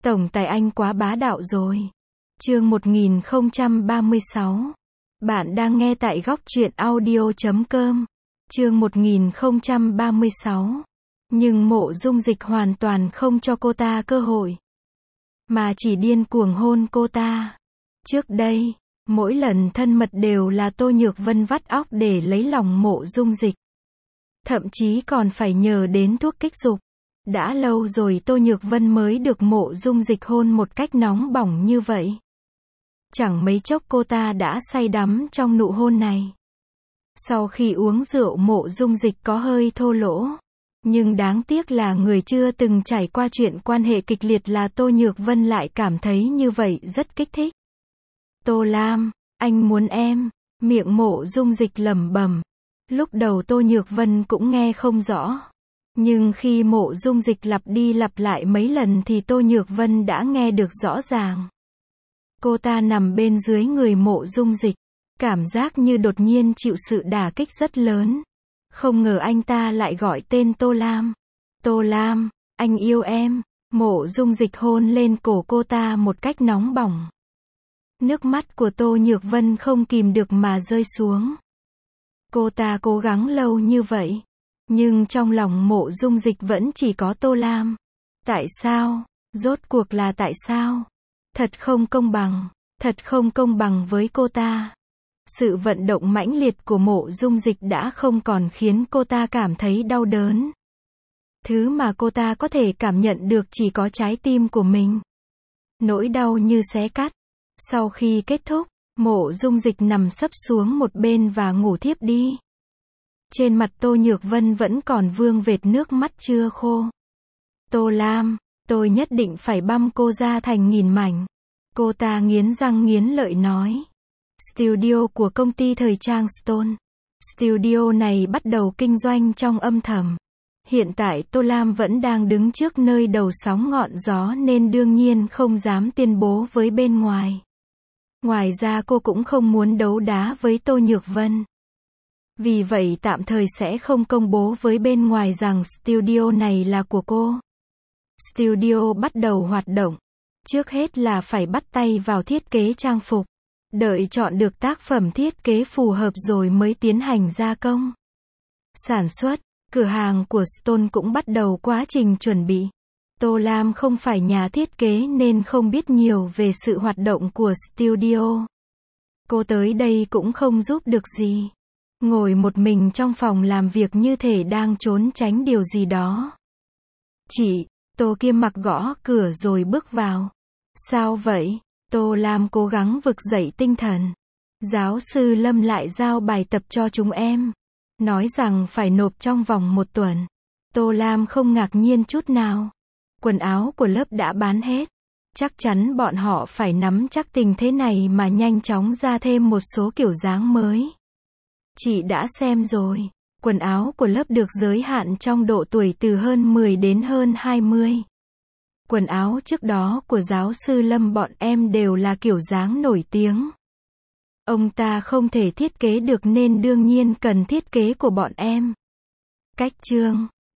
Tổng tài anh quá bá đạo rồi. Chương 1036. Bạn đang nghe tại góc truyện audio.com. Chương 1036. Nhưng Mộ Dung Dịch hoàn toàn không cho cô ta cơ hội, mà chỉ điên cuồng hôn cô ta. Trước đây, mỗi lần thân mật đều là Tô Nhược Vân vắt óc để lấy lòng Mộ Dung Dịch. Thậm chí còn phải nhờ đến thuốc kích dục. Đã lâu rồi Tô Nhược Vân mới được Mộ Dung Dịch hôn một cách nóng bỏng như vậy. Chẳng mấy chốc cô ta đã say đắm trong nụ hôn này. Sau khi uống rượu Mộ Dung Dịch có hơi thô lỗ. Nhưng đáng tiếc là người chưa từng trải qua chuyện quan hệ kịch liệt là Tô Nhược Vân lại cảm thấy như vậy rất kích thích. Tô Lam, anh muốn em, miệng Mộ Dung Dịch lẩm bẩm. Lúc đầu Tô Nhược Vân cũng nghe không rõ. Nhưng khi Mộ Dung Dịch lặp đi lặp lại mấy lần thì Tô Nhược Vân đã nghe được rõ ràng. Cô ta nằm bên dưới người Mộ Dung Dịch. Cảm giác như đột nhiên chịu sự đả kích rất lớn. Không ngờ anh ta lại gọi tên Tô Lam. Tô Lam, anh yêu em. Mộ Dung Dịch hôn lên cổ cô ta một cách nóng bỏng. Nước mắt của Tô Nhược Vân không kìm được mà rơi xuống. Cô ta cố gắng lâu như vậy. Nhưng trong lòng Mộ Dung Dịch vẫn chỉ có Tô Lam. Tại sao? Rốt cuộc là tại sao? Thật không công bằng. Thật không công bằng với cô ta. Sự vận động mãnh liệt của Mộ Dung Dịch đã không còn khiến cô ta cảm thấy đau đớn. Thứ mà cô ta có thể cảm nhận được chỉ có trái tim của mình. Nỗi đau như xé cắt. Sau khi kết thúc, Mộ Dung Dịch nằm sấp xuống một bên và ngủ thiếp đi. Trên mặt Tô Nhược Vân vẫn còn vương vệt nước mắt chưa khô. Tô Lam, tôi nhất định phải băm cô ra thành nghìn mảnh. Cô ta nghiến răng nghiến lợi nói. Studio của công ty thời trang Stone. Studio này bắt đầu kinh doanh trong âm thầm. Hiện tại Tô Lam vẫn đang đứng trước nơi đầu sóng ngọn gió nên đương nhiên không dám tuyên bố với bên ngoài. Ngoài ra cô cũng không muốn đấu đá với Tô Nhược Vân. Vì vậy tạm thời sẽ không công bố với bên ngoài rằng studio này là của cô. Studio bắt đầu hoạt động. Trước hết là phải bắt tay vào thiết kế trang phục. Đợi chọn được tác phẩm thiết kế phù hợp rồi mới tiến hành gia công. Sản xuất, cửa hàng của Stone cũng bắt đầu quá trình chuẩn bị. Tô Lam không phải nhà thiết kế nên không biết nhiều về sự hoạt động của studio. Cô tới đây cũng không giúp được gì. Ngồi một mình trong phòng làm việc như thể đang trốn tránh điều gì đó. Chị, Tô Kiêm Mặc gõ cửa rồi bước vào. Sao vậy? Tô Lam cố gắng vực dậy tinh thần. Giáo sư Lâm lại giao bài tập cho chúng em. Nói rằng phải nộp trong vòng 1 tuần. Tô Lam không ngạc nhiên chút nào. Quần áo của lớp đã bán hết. Chắc chắn bọn họ phải nắm chắc tình thế này mà nhanh chóng ra thêm một số kiểu dáng mới. Chị đã xem rồi. Quần áo của lớp được giới hạn trong độ tuổi từ hơn 10 đến hơn 20. Quần áo trước đó của giáo sư Lâm bọn em đều là kiểu dáng nổi tiếng. Ông ta không thể thiết kế được nên đương nhiên cần thiết kế của bọn em. Cách chương.